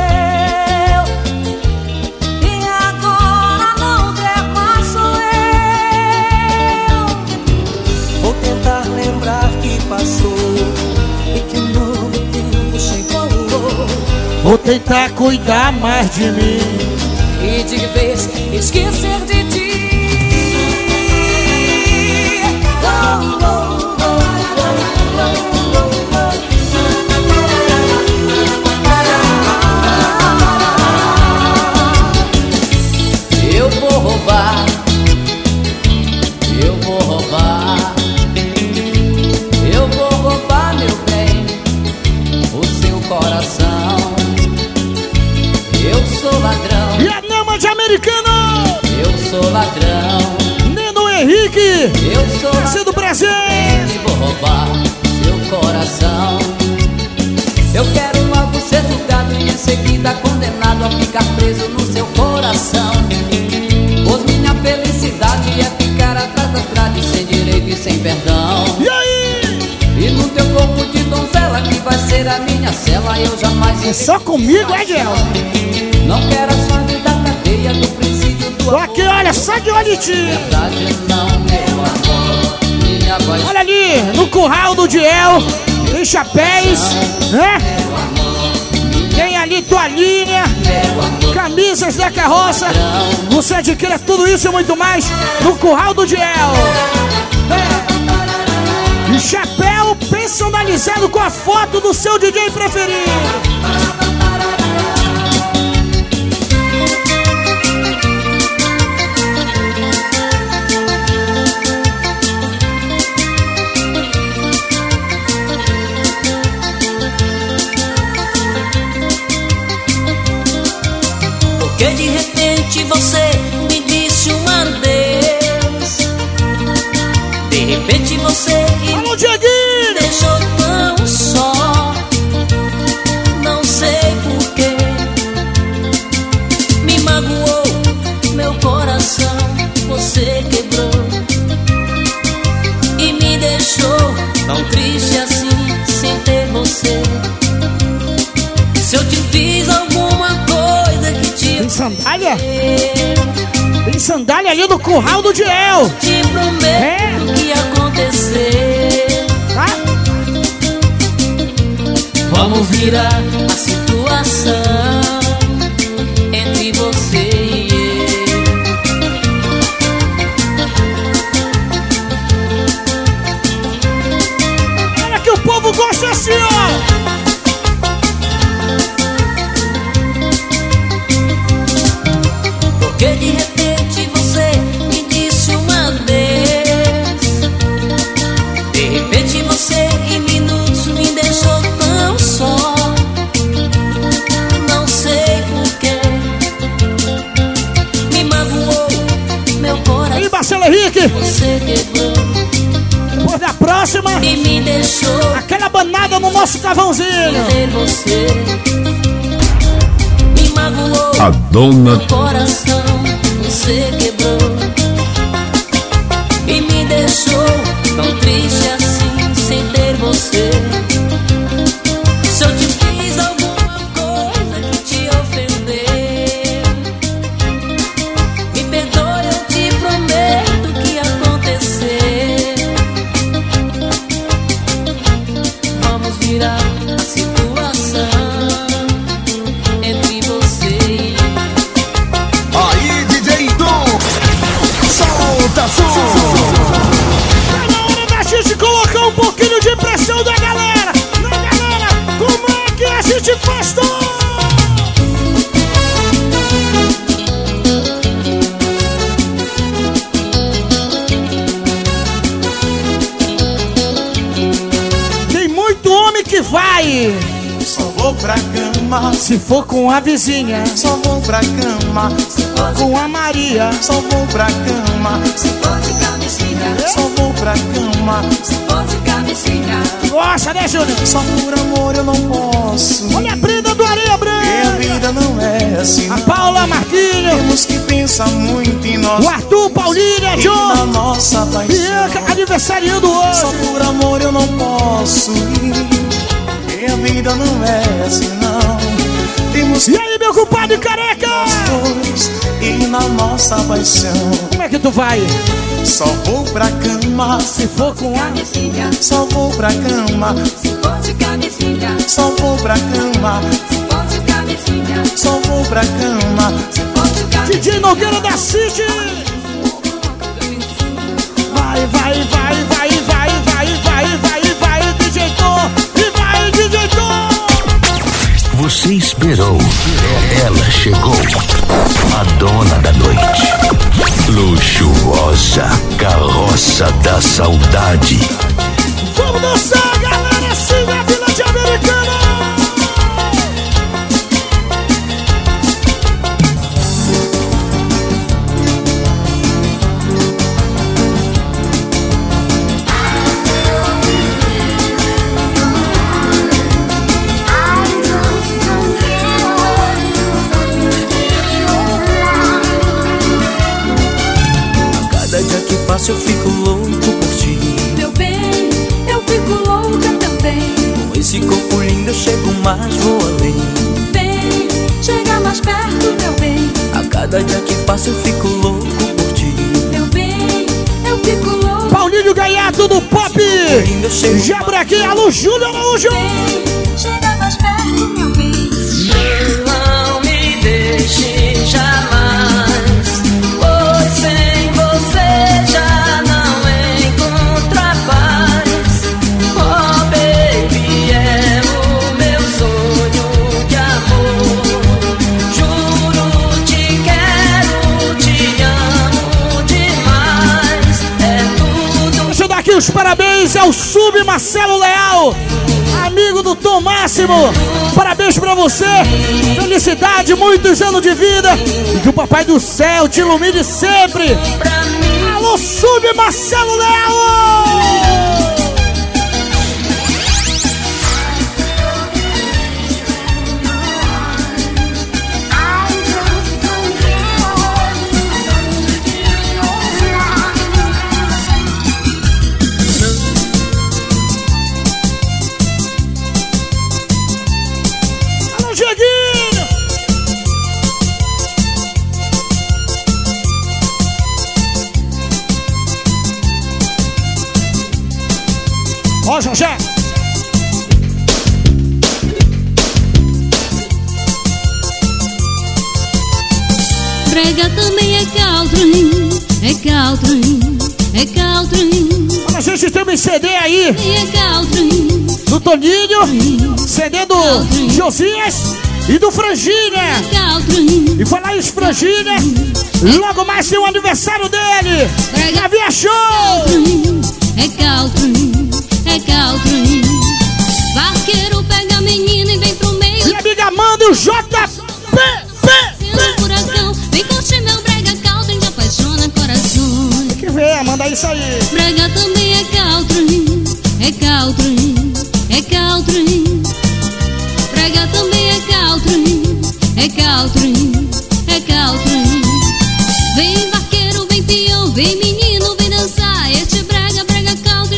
Speaker 14: quem agora não quer mais sou eu. Vou tentar lembrar que passou e que um novo tempo chegou.
Speaker 2: Vou tentar cuidar mais de mim.
Speaker 14: E de vez esquecer de ti.
Speaker 13: Eu vou roubar, eu vou roubar, eu vou roubar, meu bem, o seu coração. Eu sou ladrão,
Speaker 2: E a Nama de Americana,
Speaker 13: eu sou ladrão,
Speaker 2: Neno Henrique,
Speaker 13: eu sou
Speaker 2: Brasil do Brasil.
Speaker 13: e vou roubar seu coração. Eu quero logo ser julgado e em seguida condenado a ficar preso no seu coração. Pois minha felicidade é ficar atrás das grades sem direito e sem perdão.
Speaker 2: E aí?
Speaker 13: E no teu corpo de donzela que vai ser a minha cela, eu jamais irei.
Speaker 2: É só comigo, é, Gel?
Speaker 13: Não quero a chave da cadeia do presídio do
Speaker 2: Tô aqui, olha, só de olho em ti.
Speaker 13: verdade não, meu amor. Minha voz
Speaker 2: Olha ali, no curral do Diel, tem chapéus, né? Tem ali toalhinha, camisas da carroça. Você adquire tudo isso e muito mais no curral do Diel. E chapéu personalizado com a foto do seu DJ preferido.
Speaker 13: Porque de repente você me disse uma vez. De repente você
Speaker 2: Alô, Dieguinho!
Speaker 13: me deixou tão só. Não sei porquê. Me magoou meu coração. Você quebrou e me deixou tão triste assim, sem ter você. Se eu te fiz alguma coisa que te
Speaker 2: Tem sandália? Tem sandália ali no curral do Diel.
Speaker 13: te prometo que ia acontecer.
Speaker 2: Tá?
Speaker 13: Vamos virar a situação entre você e eu.
Speaker 2: Olha que o povo gosta assim, ó.
Speaker 13: Porque de repente você me disse uma vez. De repente você em minutos me deixou tão só. Não sei porquê. Me magoou meu coração.
Speaker 2: Aí, Marcelo Henrique,
Speaker 13: Você quebrou
Speaker 2: depois da próxima,
Speaker 13: e me deixou
Speaker 2: aquela banada no nosso cavãozinho.
Speaker 13: sem você. Me magoou
Speaker 1: A dona
Speaker 13: meu coração. Você quebrou e me deixou tão triste assim sem ter você. Se eu te fiz alguma coisa que te ofendeu, me perdoe, eu te prometo que acontecer. Vamos virar a situação entre você e
Speaker 10: aí, DJ Dom, solta som.
Speaker 2: Tá na hora da gente colocar um pouquinho de pressão da galera. Na galera, como é que a gente faz tudo? Tem muito homem que vai.
Speaker 12: Só vou pra cama
Speaker 2: Se for com a vizinha,
Speaker 12: só vou pra cama.
Speaker 2: se for com a Maria,
Speaker 12: Só vou pra cama,
Speaker 3: Se for de camisinha,
Speaker 12: só vou pra cama.
Speaker 3: se for de camisinha,
Speaker 2: gosta, né, Júnior?
Speaker 12: Só por amor eu não posso.
Speaker 2: Olha a Brenda do Areia
Speaker 12: E a
Speaker 2: Branca,
Speaker 12: vida não é assim.
Speaker 2: a
Speaker 12: não.
Speaker 2: Paula Marquinhos,
Speaker 12: Temos que pensar muito em nós.
Speaker 2: o Arthur, Paulinha,
Speaker 12: E na
Speaker 2: John,
Speaker 12: nossa paixão.
Speaker 2: Bianca, aniversariando
Speaker 12: Só
Speaker 2: hoje.
Speaker 12: por amor eu não posso ir. E a vida não é assim não. Temos
Speaker 2: E aí, meu compadre careca?
Speaker 12: dois. E na nossa paixão.
Speaker 2: Como é que tu vai?
Speaker 12: Só vou pra cama.
Speaker 2: Se for com a...
Speaker 3: camisinha,
Speaker 12: Só vou pra cama.
Speaker 3: se for de camisinha,
Speaker 12: Só vou pra cama.
Speaker 3: se for de camisinha,
Speaker 12: Só vou pra cama.
Speaker 3: se for de camisinha.
Speaker 2: DJ Nogueira da City. Vai, vai, vai, vai, vai, vai, vai, vai, vai, DJ Tom. E vai, DJ Tom.
Speaker 1: Você esperou, ela chegou, a dona da noite. Luxuosa carroça da saudade.
Speaker 2: Vamos dançar, galera, sim, na Vila de Americana.
Speaker 8: Cada dia que passa eu fico louco por ti.
Speaker 5: Meu bem, eu fico louca também.
Speaker 8: Com esse corpo lindo eu chego mais, vou além.
Speaker 5: Vem, chega mais perto, meu bem.
Speaker 8: A cada dia que passa eu fico louco por ti.
Speaker 5: Meu bem, eu fico louca.
Speaker 2: Paulinho Gaiato do Pop.
Speaker 8: Lindo eu chego
Speaker 2: Jabra aqui, alô, Júlio Araújo.
Speaker 5: Vem, chega mais perto, meu bem.
Speaker 13: não me deixe jamais, pois sem você já não encontro paz. Oh baby, é o meu sonho de amor. Juro, te quero, te amo demais. É tudo.
Speaker 2: Deixa eu dar aqui os parabéns ao Sub Marcelo Leal, amigo do Tom Máximo. Parabéns pra você, felicidade, muitos anos de vida, e que o Papai do Céu te ilumine sempre. Alô, Sub Marcelo Leal. Alô, Dieguinho. Ó, José.
Speaker 5: Brega também é Caltrim, é Caltrim, é Caltrim.
Speaker 2: Olha, a gente tem um CD aí
Speaker 5: É Caltrim,
Speaker 2: do Toninho, CD do Josias e do Franginha.
Speaker 5: Caltrim.
Speaker 2: E falar isso, Franginha, logo mais tem o aniversário dele. Gavia Show.
Speaker 5: É Caltrim, é Caltrim. Vaqueiro pega a menina e vem pro meio.
Speaker 2: E amiga Amanda e o JP.
Speaker 5: Sendo furacão, vem curtir meu brega Caltrim, te apaixona corações.
Speaker 2: Tem que ver, manda isso aí.
Speaker 5: Brega também é Caltrim, é Caltrim, é Caltrim. Brega também é Caltrim, é Caltrim, é Caltrim. Vem vaqueiro, vem peão, vem menino, vem dançar. Este brega, brega Caltrim.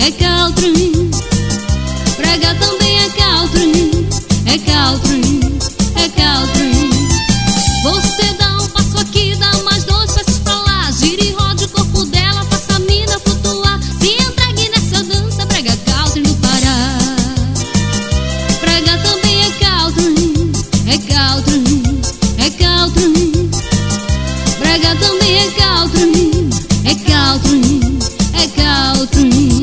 Speaker 15: é Caltrim. Brega também é Caltrim, é Caltrim, é Caltrim. Você dá um passo aqui, dá mais 2 passos pra lá, gira e roda o corpo dela, faça a mina flutuar. Se entregue nessa dança, brega Caltrim no Pará. Brega também é Caltrim, é Caltrim, é Caltrim. Brega também é Caltrim, é Caltrim, é Caltrim.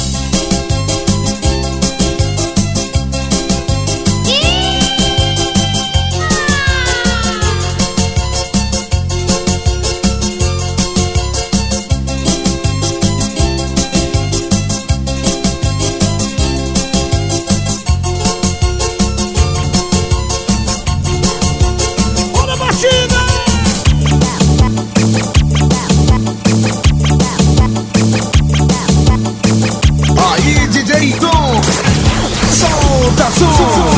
Speaker 10: Aí, DJ Tom, solta som.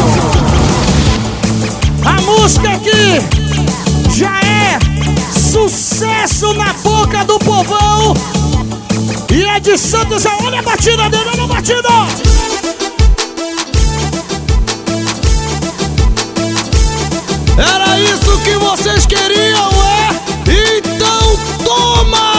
Speaker 2: A música aqui já é sucesso na boca do povão. E é de Santos, olha a batida dele, olha a batida.
Speaker 9: Era isso que vocês queriam, é? Então toma!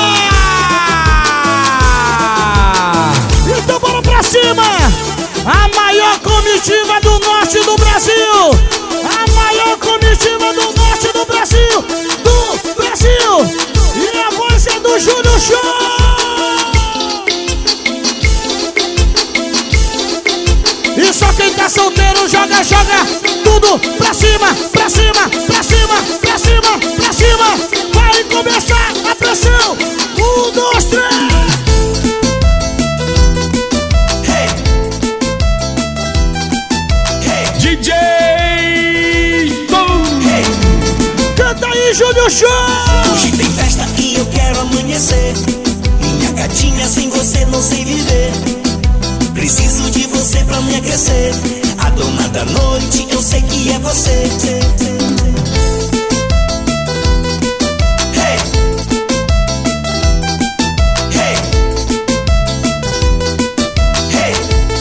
Speaker 2: Então bora pra cima! A maior comitiva do norte do Brasil! A maior comitiva do norte do Brasil! Do Brasil! E a voz é do Júnior Show! E só quem tá solteiro joga, joga tudo pra cima, pra cima, pra cima, pra cima, pra cima! Vai começar a pressão! 1, 2, 3!
Speaker 9: DJ Tom.
Speaker 2: Canta aí, Júnior Show!
Speaker 16: Hoje tem festa e eu quero amanhecer. Minha gatinha, sem você não sei viver. Preciso de você pra me aquecer. A dona da noite, eu sei que é você. Hey. Hey. Hey.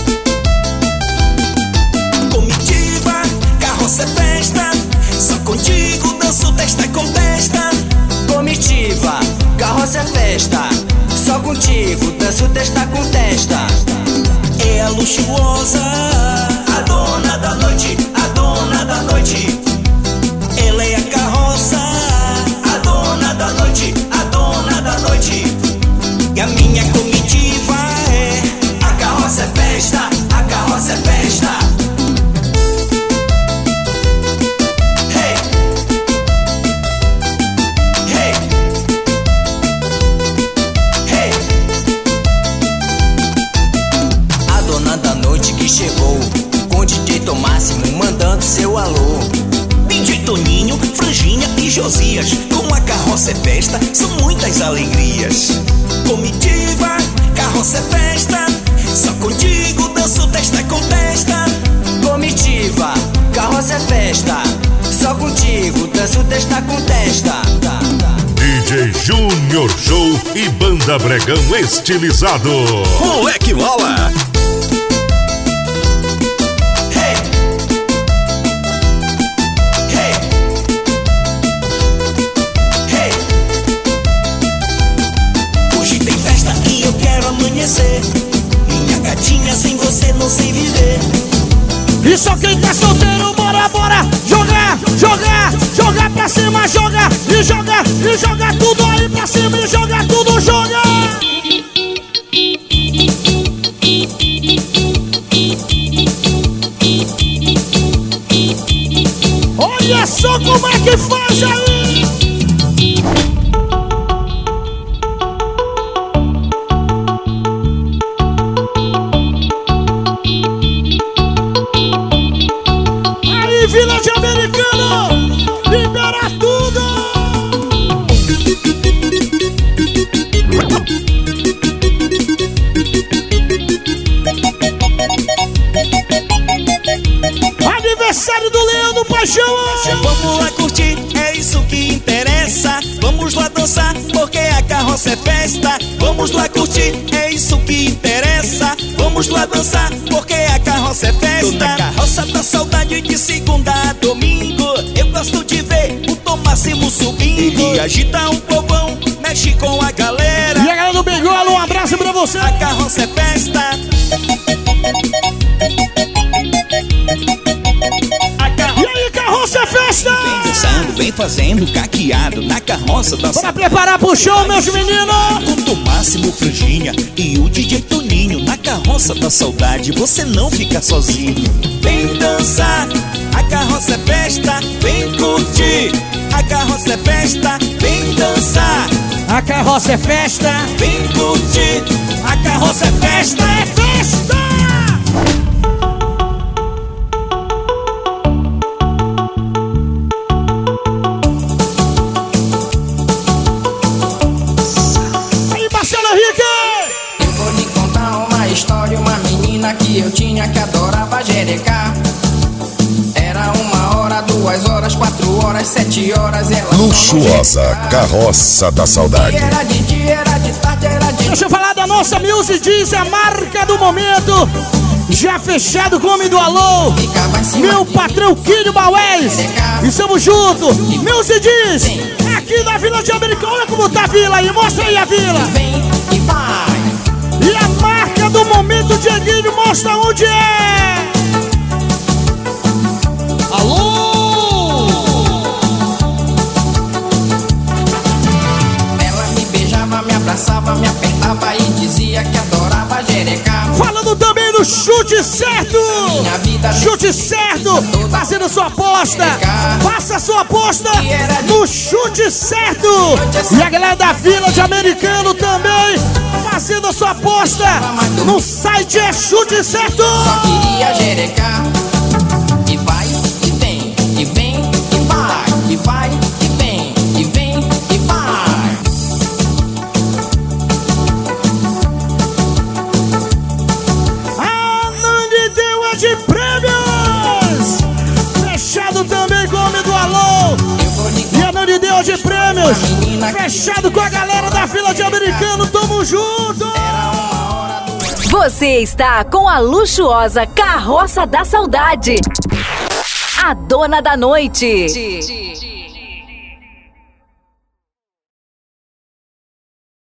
Speaker 16: Comitiva, carroça é festa. Só contigo danço testa com testa.
Speaker 3: Comitiva, carroça é festa. Só contigo danço testa com testa.
Speaker 16: É a luxuosa, a dona da noite, a dona da noite. Ela é a carroça, a dona da noite, a dona da noite. E a minha comitiva é a carroça é festa, a carroça é festa. Hey. Hey. Hey. A dona da noite que chegou, com DJ Tom Máximo mandando seu alô. DJ Toninho, Franjinha e Josias, com a carroça é festa, são muitas alegrias. Comitiva, carroça é festa, só contigo danço testa com testa.
Speaker 3: Comitiva, carroça é festa. Só contigo danço testa com testa.
Speaker 1: DJ Júnior Show e Banda Bregão Estilizado.
Speaker 4: Moleque Mola.
Speaker 16: Minha gatinha, sem você não sei viver.
Speaker 2: E só quem tá solteiro, bora, bora jogar, jogar, jogar pra cima, joga e joga, e joga tudo aí pra cima e joga tudo, joga! Olha só como é que faz aí! Vila de Americano, libera tudo! Aniversário do Leandro Paixão!
Speaker 16: Vamos lá curtir, é isso que interessa. Vamos lá dançar, porque a carroça é festa. Vamos lá curtir, é isso que interessa. Vamos lá dançar, porque a carroça é festa. Tô na carroça da saudade de segunda a domingo. Eu gosto de ver o Tom Máximo subindo. Ele agita um povão, mexe com a galera.
Speaker 2: E a galera do Bengola, um abraço pra você.
Speaker 16: A carroça é festa.
Speaker 2: E aí, carroça é festa!
Speaker 16: Vem dançando, vem fazendo caqueado na carroça da
Speaker 2: Bora preparar pro show, meus meninos!
Speaker 16: Com Tom Máximo, Franjinha e o DJ Toninho. Na carroça da saudade você não fica sozinho. Vem dançar, a carroça é festa. Vem curtir, a carroça é festa. Vem dançar,
Speaker 2: a carroça é festa.
Speaker 16: Vem curtir, a carroça é festa.
Speaker 2: É festa!
Speaker 17: Que eu tinha que adorava jerecar. Era 1 hora, 2 horas, 4 horas, 7 horas. Ela
Speaker 4: luxuosa carroça da saudade.
Speaker 17: Era de dia, era de tarde, era de...
Speaker 2: Deixa eu falar da nossa Music Diz, a marca do momento. Já fechado com o homem do alô, meu patrão Quinho Baués. Estamos juntos. Music Diz, aqui na Vila de Americana. Olha como tá a vila aí, mostra aí a vila.
Speaker 17: Vem e vai.
Speaker 2: E a marca do momento, Dieguinho, mostra onde é!
Speaker 17: Alô! Ela me beijava, me abraçava, me apertava e dizia que adorava jerecar.
Speaker 2: Falando também do chute certo!
Speaker 17: Minha vida
Speaker 2: chute certo! Fazendo sua aposta! Faça sua aposta no chute certo! E a galera da Vila de Americano também! Fazendo a sua aposta no site é Chute Certo.
Speaker 17: Só queria jerecar. E vai, e vem, e vem, e vai. E vai, e vem, e vem, e vai.
Speaker 2: A Nandi deu a de prêmios. Fechado também com o homem do alô. E a Nandi deu a de prêmios. Fechado com a galera da Vila de Americano. Tamo junto.
Speaker 6: Você está com a luxuosa Carroça da Saudade, a dona da noite.